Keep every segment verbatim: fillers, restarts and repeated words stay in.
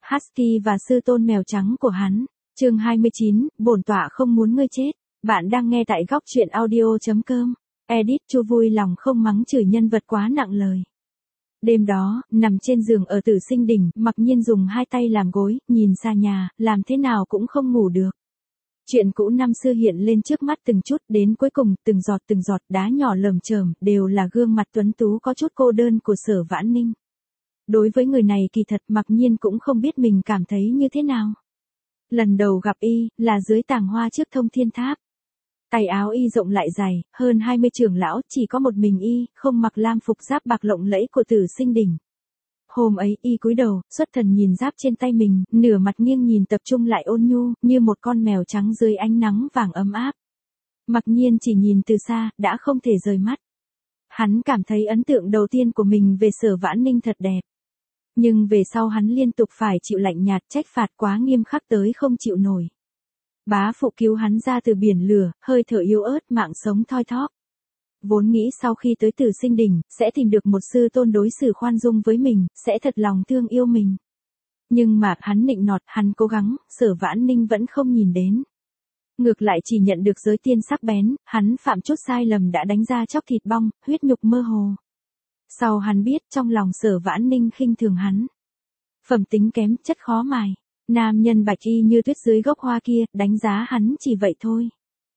Husky và sư tôn mèo trắng của hắn. Chương hai mươi chín, bổn tọa không muốn ngươi chết. Bạn đang nghe tại góc truyện audio chấm com. Edit Chu vui lòng không mắng chửi nhân vật quá nặng lời. Đêm đó, nằm trên giường ở Tử Sinh Đỉnh, Mặc Nhiên dùng hai tay làm gối, nhìn xa nhà, làm thế nào cũng không ngủ được. Chuyện cũ năm xưa hiện lên trước mắt từng chút, đến cuối cùng, từng giọt từng giọt đá nhỏ lởm chởm, đều là gương mặt tuấn tú có chút cô đơn của Sở Vãn Ninh. Đối với người này kỳ thật Mặc Nhiên cũng không biết mình cảm thấy như thế nào. Lần đầu gặp y, là dưới tàng hoa trước Thông Thiên Tháp. Tay áo y rộng lại dày, hơn hai mươi trưởng lão, chỉ có một mình y, không mặc lam phục giáp bạc lộng lẫy của Tử Sinh Đỉnh. Hôm ấy, y cúi đầu, xuất thần nhìn giáp trên tay mình, nửa mặt nghiêng nhìn tập trung lại ôn nhu, như một con mèo trắng dưới ánh nắng vàng ấm áp. Mặc Nhiên chỉ nhìn từ xa, đã không thể rời mắt. Hắn cảm thấy ấn tượng đầu tiên của mình về Sở Vãn Ninh thật đẹp. Nhưng về sau hắn liên tục phải chịu lạnh nhạt trách phạt quá nghiêm khắc tới không chịu nổi. Bá phụ cứu hắn ra từ biển lửa, hơi thở yếu ớt mạng sống thoi thóp. Vốn nghĩ sau khi tới Tử Sinh Đỉnh, sẽ tìm được một sư tôn đối xử khoan dung với mình, sẽ thật lòng thương yêu mình. Nhưng mà hắn nịnh nọt, hắn cố gắng, Sở Vãn Ninh vẫn không nhìn đến. Ngược lại chỉ nhận được giới tiên sắc bén, hắn phạm chút sai lầm đã đánh ra chóc thịt bong, huyết nhục mơ hồ. Sau hắn biết trong lòng Sở Vãn Ninh khinh thường hắn. Phẩm tính kém, chất khó mài. Nam nhân bạch y như tuyết dưới gốc hoa kia, đánh giá hắn chỉ vậy thôi.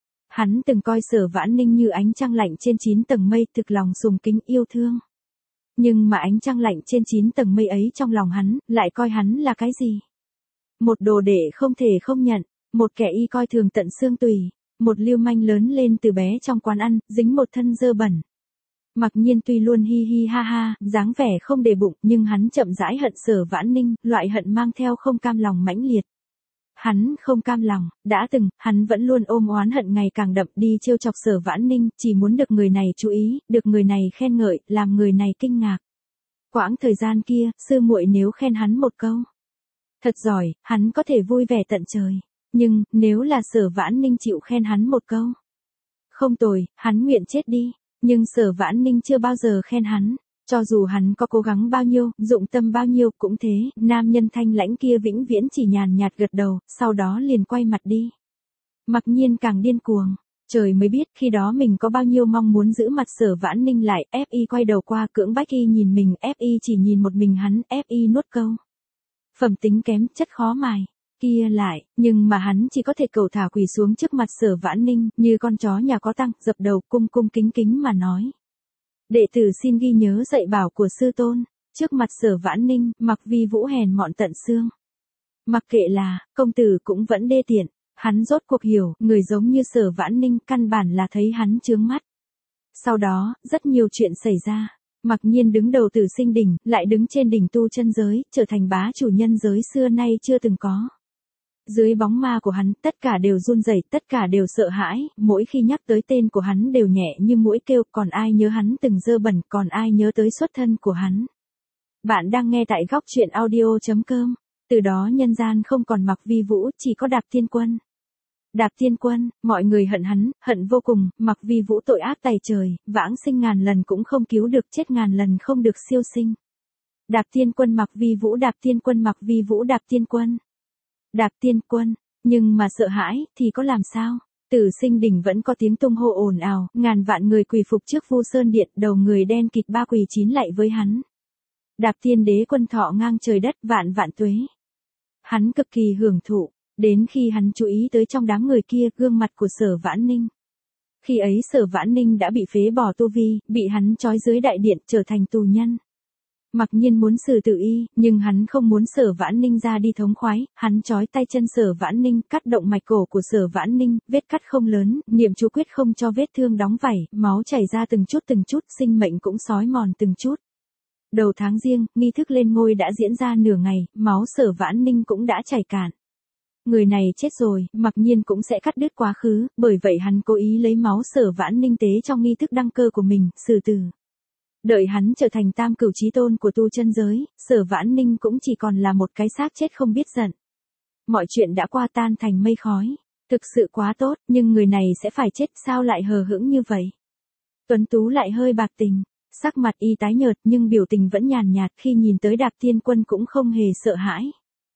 Hắn từng coi Sở Vãn Ninh như ánh trăng lạnh trên chín tầng mây, thực lòng sùng kính yêu thương. Nhưng mà ánh trăng lạnh trên chín tầng mây ấy trong lòng hắn, lại coi hắn là cái gì? Một đồ đệ không thể không nhận, một kẻ y coi thường tận xương tùy, một lưu manh lớn lên từ bé trong quán ăn, dính một thân dơ bẩn. Mặc Nhiên tuy luôn hi hi ha ha, dáng vẻ không để bụng, nhưng hắn chậm rãi hận Sở Vãn Ninh, loại hận mang theo không cam lòng mãnh liệt. Hắn không cam lòng, đã từng, hắn vẫn luôn ôm oán hận ngày càng đậm đi trêu chọc Sở Vãn Ninh, chỉ muốn được người này chú ý, được người này khen ngợi, làm người này kinh ngạc. Quãng thời gian kia, sư muội nếu khen hắn một câu thật giỏi, hắn có thể vui vẻ tận trời. Nhưng, nếu là Sở Vãn Ninh chịu khen hắn một câu không tồi, hắn nguyện chết đi. Nhưng Sở Vãn Ninh chưa bao giờ khen hắn. Cho dù hắn có cố gắng bao nhiêu, dụng tâm bao nhiêu cũng thế, nam nhân thanh lãnh kia vĩnh viễn chỉ nhàn nhạt gật đầu, sau đó liền quay mặt đi. Mặc Nhiên càng điên cuồng, trời mới biết khi đó mình có bao nhiêu mong muốn giữ mặt Sở Vãn Ninh lại, ép y quay đầu qua cưỡng bách y nhìn mình, ép y chỉ nhìn một mình hắn, ép y nuốt câu. Phẩm tính kém, chất khó mài. Kia lại, nhưng mà hắn chỉ có thể cầu thả quỳ xuống trước mặt Sở Vãn Ninh, như con chó nhà có tăng, dập đầu cung cung kính kính mà nói. Đệ tử xin ghi nhớ dạy bảo của sư tôn, trước mặt Sở Vãn Ninh, Mặc Vi Vũ hèn mọn tận xương. Mặc kệ là, công tử cũng vẫn đê tiện, hắn rốt cuộc hiểu, người giống như Sở Vãn Ninh căn bản là thấy hắn chướng mắt. Sau đó, rất nhiều chuyện xảy ra. Mặc Nhiên đứng đầu Tử Sinh Đỉnh, lại đứng trên đỉnh tu chân giới, trở thành bá chủ nhân giới xưa nay chưa từng có. Dưới bóng ma của hắn, tất cả đều run rẩy, tất cả đều sợ hãi, mỗi khi nhắc tới tên của hắn đều nhẹ như muỗi kêu, còn ai nhớ hắn từng dơ bẩn, còn ai nhớ tới xuất thân của hắn. Bạn đang nghe tại góc truyện audio chấm com, từ đó nhân gian không còn Mặc Vi Vũ, chỉ có Đạp Thiên Quân. Đạp Thiên Quân, mọi người hận hắn, hận vô cùng, Mặc Vi Vũ tội ác tày trời, vãng sinh ngàn lần cũng không cứu được, chết ngàn lần không được siêu sinh. Đạp Thiên Quân Mặc Vi Vũ, Đạp Thiên Quân Mặc Vi Vũ, Đạp Thiên Quân. Đạp Thiên Quân, nhưng mà sợ hãi, thì có làm sao? Tử Sinh Đỉnh vẫn có tiếng tung hô ồn ào, ngàn vạn người quỳ phục trước Vu Sơn Điện, đầu người đen kịt ba quỳ chín lạy với hắn. Đạp Thiên Đế Quân thọ ngang trời đất, vạn vạn tuế. Hắn cực kỳ hưởng thụ, đến khi hắn chú ý tới trong đám người kia, gương mặt của Sở Vãn Ninh. Khi ấy Sở Vãn Ninh đã bị phế bỏ tu vi, bị hắn trói dưới đại điện, trở thành tù nhân. Mặc Nhiên muốn xử tử y, nhưng hắn không muốn Sở Vãn Ninh ra đi thống khoái, hắn trói tay chân Sở Vãn Ninh, cắt động mạch cổ của Sở Vãn Ninh, vết cắt không lớn, niệm chú quyết không cho vết thương đóng vảy, máu chảy ra từng chút từng chút, sinh mệnh cũng xói mòn từng chút. Đầu tháng Giêng, nghi thức lên ngôi đã diễn ra nửa ngày, máu Sở Vãn Ninh cũng đã chảy cạn. Người này chết rồi, Mặc Nhiên cũng sẽ cắt đứt quá khứ, bởi vậy hắn cố ý lấy máu Sở Vãn Ninh tế trong nghi thức đăng cơ của mình, xử tử. Đợi hắn trở thành tam cửu chí tôn của tu chân giới, Sở Vãn Ninh cũng chỉ còn là một cái xác chết không biết giận. Mọi chuyện đã qua tan thành mây khói. Thực sự quá tốt, nhưng người này sẽ phải chết, sao lại hờ hững như vậy? Tuấn Tú lại hơi bạc tình, sắc mặt y tái nhợt nhưng biểu tình vẫn nhàn nhạt, khi nhìn tới Đạp Thiên Quân cũng không hề sợ hãi.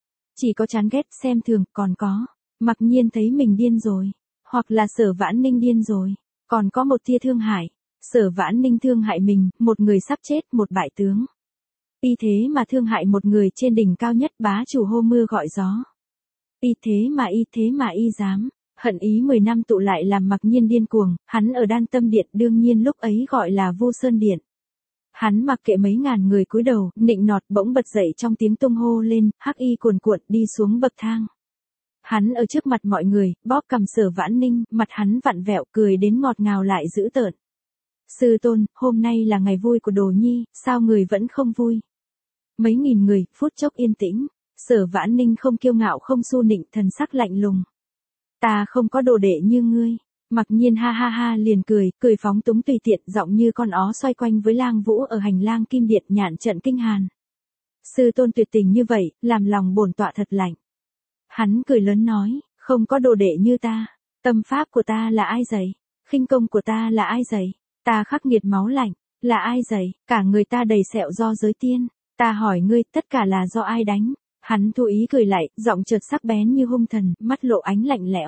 chỉ có chán ghét, xem thường, còn có, mặc nhiên thấy mình điên rồi, hoặc là Sở Vãn Ninh điên rồi, còn có một tia thương hại. Sở Vãn Ninh thương hại mình, một người sắp chết, một bại tướng. Y thế mà thương hại một người trên đỉnh cao nhất, bá chủ hô mưa gọi gió. Y thế mà y thế mà y dám, hận ý mười năm tụ lại làm mặc nhiên điên cuồng, hắn ở Đan Tâm Điện đương nhiên lúc ấy gọi là Vô Sơn Điện. Hắn mặc kệ mấy ngàn người cúi đầu, nịnh nọt bỗng bật dậy trong tiếng tung hô lên, hắc y cuồn cuộn đi xuống bậc thang. Hắn ở trước mặt mọi người, bóp cằm Sở Vãn Ninh, mặt hắn vặn vẹo cười đến ngọt ngào lại dữ tợn. Sư tôn, hôm nay là ngày vui của Đồ Nhi, sao người vẫn không vui? Mấy nghìn người, phút chốc yên tĩnh, Sở Vãn Ninh không kiêu ngạo không su nịnh, thần sắc lạnh lùng. Ta không có đồ đệ như ngươi. Mặc nhiên ha ha ha liền cười, cười phóng túng tùy tiện, giọng như con ó xoay quanh với Lang Vũ ở hành lang kim điện, nhạn trận kinh hàn. Sư tôn tuyệt tình như vậy, làm lòng bổn tọa thật lạnh. Hắn cười lớn nói, không có đồ đệ như ta, tâm pháp của ta là ai dạy, khinh công của ta là ai dạy, ta khắc nghiệt máu lạnh, là ai dạy, cả người ta đầy sẹo do giới tiên, ta hỏi ngươi, tất cả là do ai đánh? Hắn thu ý cười lại, giọng chợt sắc bén như hung thần, mắt lộ ánh lạnh lẽo.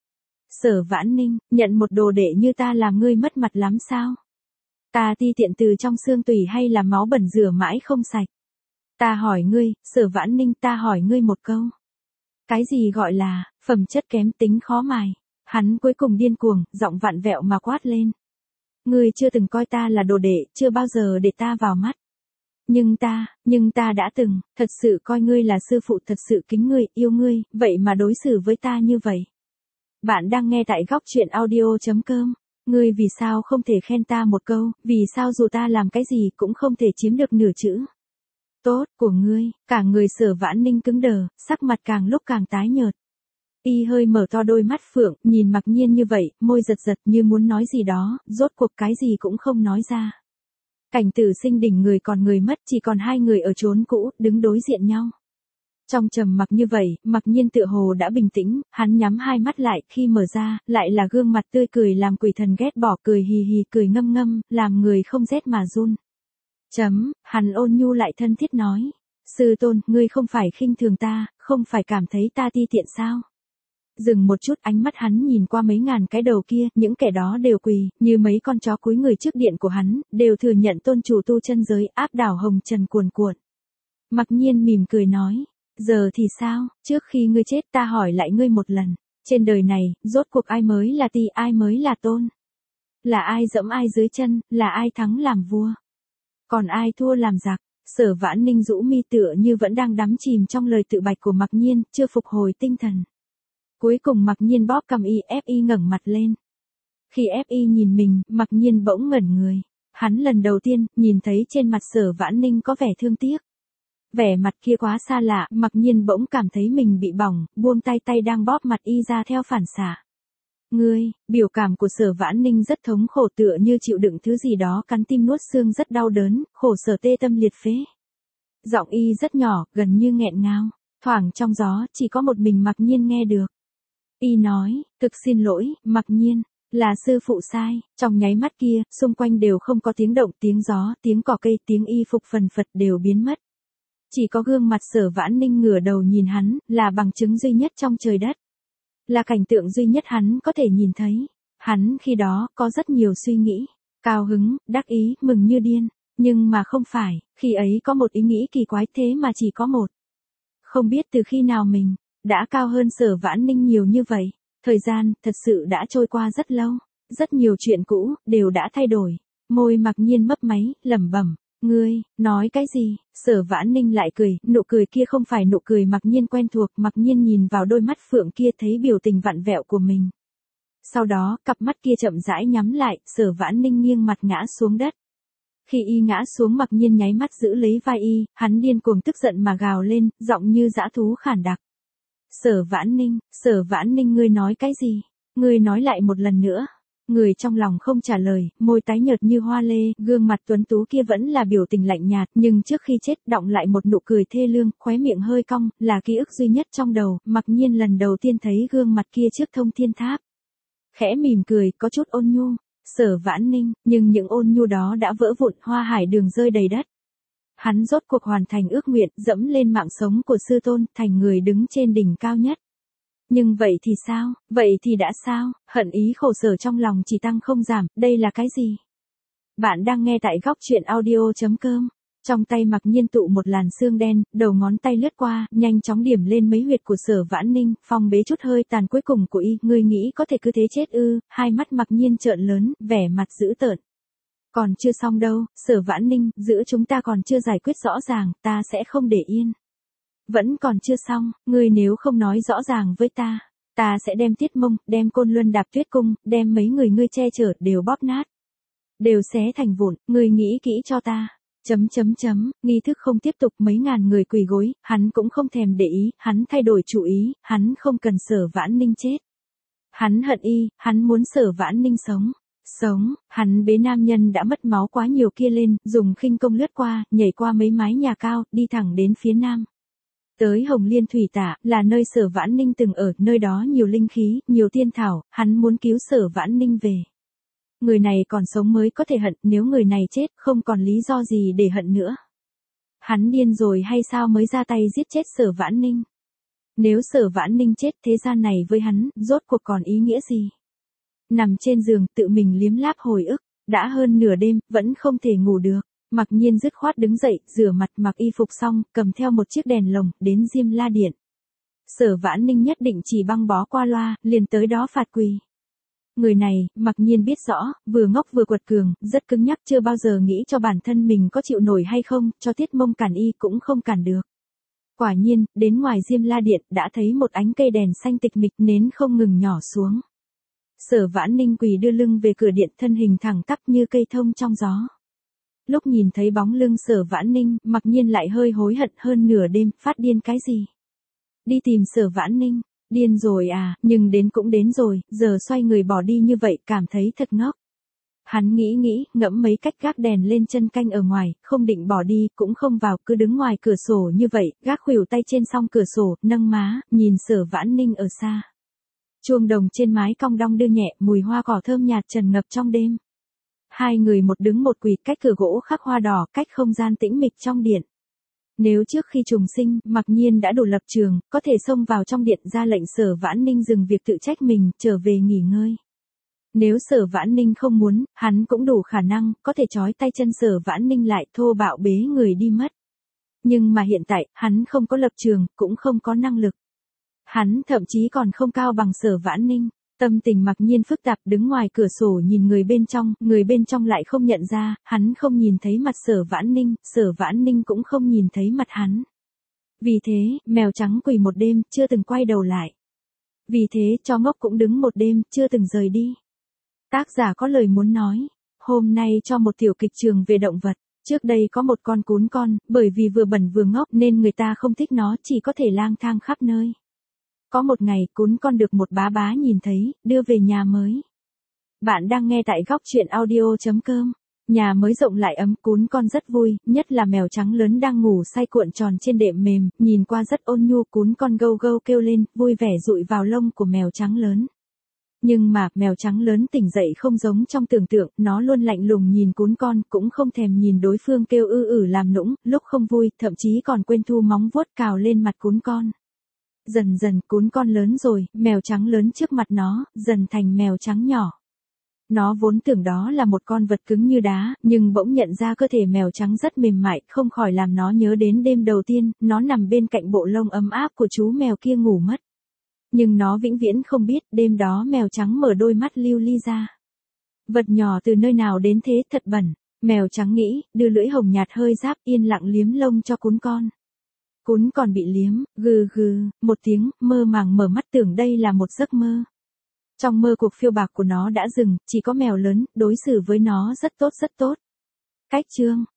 Sở Vãn Ninh, nhận một đồ đệ như ta làm ngươi mất mặt lắm sao? Ta ti tiện từ trong xương tủy hay là máu bẩn rửa mãi không sạch? Ta hỏi ngươi, Sở Vãn Ninh, ta hỏi ngươi một câu. Cái gì gọi là, phẩm chất kém tính khó mài? Hắn cuối cùng điên cuồng, giọng vặn vẹo mà quát lên. Ngươi chưa từng coi ta là đồ đệ, chưa bao giờ để ta vào mắt. Nhưng ta, nhưng ta đã từng, thật sự coi ngươi là sư phụ, thật sự kính ngươi, yêu ngươi, vậy mà đối xử với ta như vậy. Bạn đang nghe tại góc truyện audio.com. Ngươi vì sao không thể khen ta một câu, vì sao dù ta làm cái gì cũng không thể chiếm được nửa chữ. Tốt, của ngươi, cả người Sở Vãn Ninh cứng đờ, sắc mặt càng lúc càng tái nhợt. Y hơi mở to đôi mắt phượng, nhìn mặc nhiên như vậy, môi giật giật như muốn nói gì đó, rốt cuộc cái gì cũng không nói ra. Cảnh Tử Sinh đỉnh người còn người mất, chỉ còn hai người ở chốn cũ, đứng đối diện nhau. Trong trầm mặc như vậy, mặc nhiên tựa hồ đã bình tĩnh, hắn nhắm hai mắt lại, khi mở ra, lại là gương mặt tươi cười làm quỷ thần ghét bỏ, cười hì hì, cười ngâm ngâm, làm người không rét mà run. Chấm, hắn ôn nhu lại thân thiết nói. Sư tôn, ngươi không phải khinh thường ta, không phải cảm thấy ta ti tiện sao? Dừng một chút, ánh mắt hắn nhìn qua mấy ngàn cái đầu kia, những kẻ đó đều quỳ, như mấy con chó cúi người trước điện của hắn, đều thừa nhận tôn chủ tu chân giới, áp đảo hồng trần cuồn cuộn. Mặc nhiên mỉm cười nói, giờ thì sao, trước khi ngươi chết ta hỏi lại ngươi một lần, trên đời này, rốt cuộc ai mới là ti, ai mới là tôn? Là ai dẫm ai dưới chân, là ai thắng làm vua? Còn ai thua làm giặc? Sở Vãn Ninh rũ mi tựa như vẫn đang đắm chìm trong lời tự bạch của Mặc Nhiên, chưa phục hồi tinh thần. Cuối cùng Mặc Nhiên bóp cầm y, ép y ngẩng mặt lên. Khi ép y nhìn mình, Mặc Nhiên bỗng ngẩn người. Hắn lần đầu tiên, nhìn thấy trên mặt Sở Vãn Ninh có vẻ thương tiếc. Vẻ mặt kia quá xa lạ, Mặc Nhiên bỗng cảm thấy mình bị bỏng, buông tay tay đang bóp mặt y ra theo phản xạ. Ngươi, biểu cảm của Sở Vãn Ninh rất thống khổ, tựa như chịu đựng thứ gì đó cắn tim nuốt xương, rất đau đớn, khổ sở tê tâm liệt phế. Giọng y rất nhỏ, gần như nghẹn ngào, thoảng trong gió, chỉ có một mình Mặc Nhiên nghe được. Y nói, thực xin lỗi, Mặc Nhiên, là sư phụ sai. Trong nháy mắt kia, xung quanh đều không có tiếng động, tiếng gió, tiếng cỏ cây, tiếng y phục phần phật đều biến mất. Chỉ có gương mặt Sở Vãn Ninh ngửa đầu nhìn hắn, là bằng chứng duy nhất trong trời đất. Là cảnh tượng duy nhất hắn có thể nhìn thấy. Hắn khi đó, có rất nhiều suy nghĩ, cao hứng, đắc ý, mừng như điên. Nhưng mà không phải, khi ấy có một ý nghĩ kỳ quái, thế mà chỉ có một. Không biết từ khi nào mình đã cao hơn Sở Vãn Ninh nhiều như vậy. Thời gian, thật sự đã trôi qua rất lâu. Rất nhiều chuyện cũ, đều đã thay đổi. Môi Mặc Nhiên mấp máy, lẩm bẩm. Ngươi, nói cái gì? Sở Vãn Ninh lại cười, nụ cười kia không phải nụ cười Mặc Nhiên quen thuộc. Mặc Nhiên nhìn vào đôi mắt phượng kia thấy biểu tình vặn vẹo của mình. Sau đó, cặp mắt kia chậm rãi nhắm lại, Sở Vãn Ninh nghiêng mặt ngã xuống đất. Khi y ngã xuống, Mặc Nhiên nháy mắt giữ lấy vai y, hắn điên cuồng tức giận mà gào lên, giọng như dã thú khản đặc. Sở Vãn Ninh, Sở Vãn Ninh, ngươi nói cái gì? Ngươi nói lại một lần nữa. Người trong lòng không trả lời, môi tái nhợt như hoa lê, gương mặt tuấn tú kia vẫn là biểu tình lạnh nhạt, nhưng trước khi chết đọng lại một nụ cười thê lương, khóe miệng hơi cong, là ký ức duy nhất trong đầu. Mặc Nhiên lần đầu tiên thấy gương mặt kia trước Thông Thiên Tháp. Khẽ mỉm cười, có chút ôn nhu. Sở Vãn Ninh, nhưng những ôn nhu đó đã vỡ vụn, hoa hải đường rơi đầy đất. Hắn rốt cuộc hoàn thành ước nguyện, dẫm lên mạng sống của sư tôn, thành người đứng trên đỉnh cao nhất. Nhưng vậy thì sao, vậy thì đã sao, hận ý khổ sở trong lòng chỉ tăng không giảm, đây là cái gì? Bạn đang nghe tại góc chuyện audio.com. Trong tay Mặc Nhiên tụ một làn sương đen, đầu ngón tay lướt qua, nhanh chóng điểm lên mấy huyệt của Sở Vãn Ninh, phong bế chút hơi tàn cuối cùng của y, ngươi nghĩ có thể cứ thế chết ư? Hai mắt Mặc Nhiên trợn lớn, vẻ mặt dữ tợn. Còn chưa xong đâu, Sở Vãn Ninh, giữa chúng ta còn chưa giải quyết rõ ràng, ta sẽ không để yên. Vẫn còn chưa xong, ngươi nếu không nói rõ ràng với ta, ta sẽ đem Tiết Mông, đem Côn Luân Đạp Tuyết Cung, đem mấy người ngươi che chở đều bóp nát. Đều xé thành vụn, ngươi nghĩ kỹ cho ta. Chấm chấm chấm, nghi thức không tiếp tục, mấy ngàn người quỳ gối, hắn cũng không thèm để ý, hắn thay đổi chủ ý, hắn không cần Sở Vãn Ninh chết. Hắn hận y, hắn muốn Sở Vãn Ninh sống. Sống, hắn bế nam nhân đã mất máu quá nhiều kia lên, dùng khinh công lướt qua, nhảy qua mấy mái nhà cao, đi thẳng đến phía nam. Tới Hồng Liên Thủy Tạ, là nơi Sở Vãn Ninh từng ở, nơi đó nhiều linh khí, nhiều tiên thảo, hắn muốn cứu Sở Vãn Ninh về. Người này còn sống mới có thể hận, nếu người này chết, không còn lý do gì để hận nữa. Hắn điên rồi hay sao mới ra tay giết chết Sở Vãn Ninh? Nếu Sở Vãn Ninh chết, thế gian này với hắn, rốt cuộc còn ý nghĩa gì? Nằm trên giường, tự mình liếm láp hồi ức, đã hơn nửa đêm, vẫn không thể ngủ được. Mặc Nhiên dứt khoát đứng dậy, rửa mặt, mặc y phục xong, cầm theo một chiếc đèn lồng, đến Diêm La Điện. Sở Vãn Ninh nhất định chỉ băng bó qua loa, liền tới đó phạt quỳ. Người này, Mặc Nhiên biết rõ, vừa ngốc vừa quật cường, rất cứng nhắc, chưa bao giờ nghĩ cho bản thân mình có chịu nổi hay không, cho Tiết Mông cản y cũng không cản được. Quả nhiên, đến ngoài Diêm La Điện, đã thấy một ánh cây đèn xanh tịch mịch, nến không ngừng nhỏ xuống. Sở Vãn Ninh quỳ đưa lưng về cửa điện, thân hình thẳng tắp như cây thông trong gió. Lúc nhìn thấy bóng lưng Sở Vãn Ninh, Mặc Nhiên lại hơi hối hận, hơn nửa đêm, phát điên cái gì? Đi tìm Sở Vãn Ninh, điên rồi à, nhưng đến cũng đến rồi, giờ xoay người bỏ đi như vậy, cảm thấy thật ngốc. Hắn nghĩ nghĩ, ngẫm mấy cách gác đèn lên chân canh ở ngoài, không định bỏ đi, cũng không vào, cứ đứng ngoài cửa sổ như vậy, gác khuỷu tay trên song cửa sổ, nâng má, nhìn Sở Vãn Ninh ở xa. Chuông đồng trên mái cong đong đưa nhẹ, mùi hoa cỏ thơm nhạt tràn ngập trong đêm. Hai người một đứng một quỳ, cách cửa gỗ khắc hoa đỏ, cách không gian tĩnh mịch trong điện. Nếu trước khi trùng sinh, Mặc Nhiên đã đủ lập trường, có thể xông vào trong điện ra lệnh Sở Vãn Ninh dừng việc tự trách mình, trở về nghỉ ngơi. Nếu Sở Vãn Ninh không muốn, hắn cũng đủ khả năng, có thể trói tay chân Sở Vãn Ninh lại, thô bạo bế người đi mất. Nhưng mà hiện tại, hắn không có lập trường, cũng không có năng lực. Hắn thậm chí còn không cao bằng Sở Vãn Ninh. Tâm tình Mặc Nhiên phức tạp, đứng ngoài cửa sổ nhìn người bên trong, người bên trong lại không nhận ra, hắn không nhìn thấy mặt Sở Vãn Ninh, Sở Vãn Ninh cũng không nhìn thấy mặt hắn. Vì thế, mèo trắng quỳ một đêm, chưa từng quay đầu lại. Vì thế, chó ngốc cũng đứng một đêm, chưa từng rời đi. Tác giả có lời muốn nói, hôm nay cho một tiểu kịch trường về động vật. Trước đây có một con cún con, bởi vì vừa bẩn vừa ngốc nên người ta không thích nó, chỉ có thể lang thang khắp nơi. Có một ngày, cún con được một bá bá nhìn thấy, đưa về nhà mới. Bạn đang nghe tại góc chuyện audio.com. Nhà mới rộng lại ấm, cún con rất vui, nhất là mèo trắng lớn đang ngủ say cuộn tròn trên đệm mềm, nhìn qua rất ôn nhu, cún con gâu gâu kêu lên, vui vẻ dụi vào lông của mèo trắng lớn. Nhưng mà, mèo trắng lớn tỉnh dậy không giống trong tưởng tượng, nó luôn lạnh lùng nhìn cún con, cũng không thèm nhìn đối phương kêu ư ử làm nũng, lúc không vui, thậm chí còn quên thu móng vuốt cào lên mặt cún con. Dần dần, cún con lớn rồi, mèo trắng lớn trước mặt nó, dần thành mèo trắng nhỏ. Nó vốn tưởng đó là một con vật cứng như đá, nhưng bỗng nhận ra cơ thể mèo trắng rất mềm mại, không khỏi làm nó nhớ đến đêm đầu tiên, nó nằm bên cạnh bộ lông ấm áp của chú mèo kia ngủ mất. Nhưng nó vĩnh viễn không biết, đêm đó mèo trắng mở đôi mắt lưu ly ra. Vật nhỏ từ nơi nào đến thế, thật bẩn. Mèo trắng nghĩ, đưa lưỡi hồng nhạt hơi ráp, yên lặng liếm lông cho cún con. Cún còn bị liếm, gừ gừ, một tiếng, mơ màng mở mắt tưởng đây là một giấc mơ. Trong mơ cuộc phiêu bạc của nó đã dừng, chỉ có mèo lớn, đối xử với nó rất tốt rất tốt. Cách chương,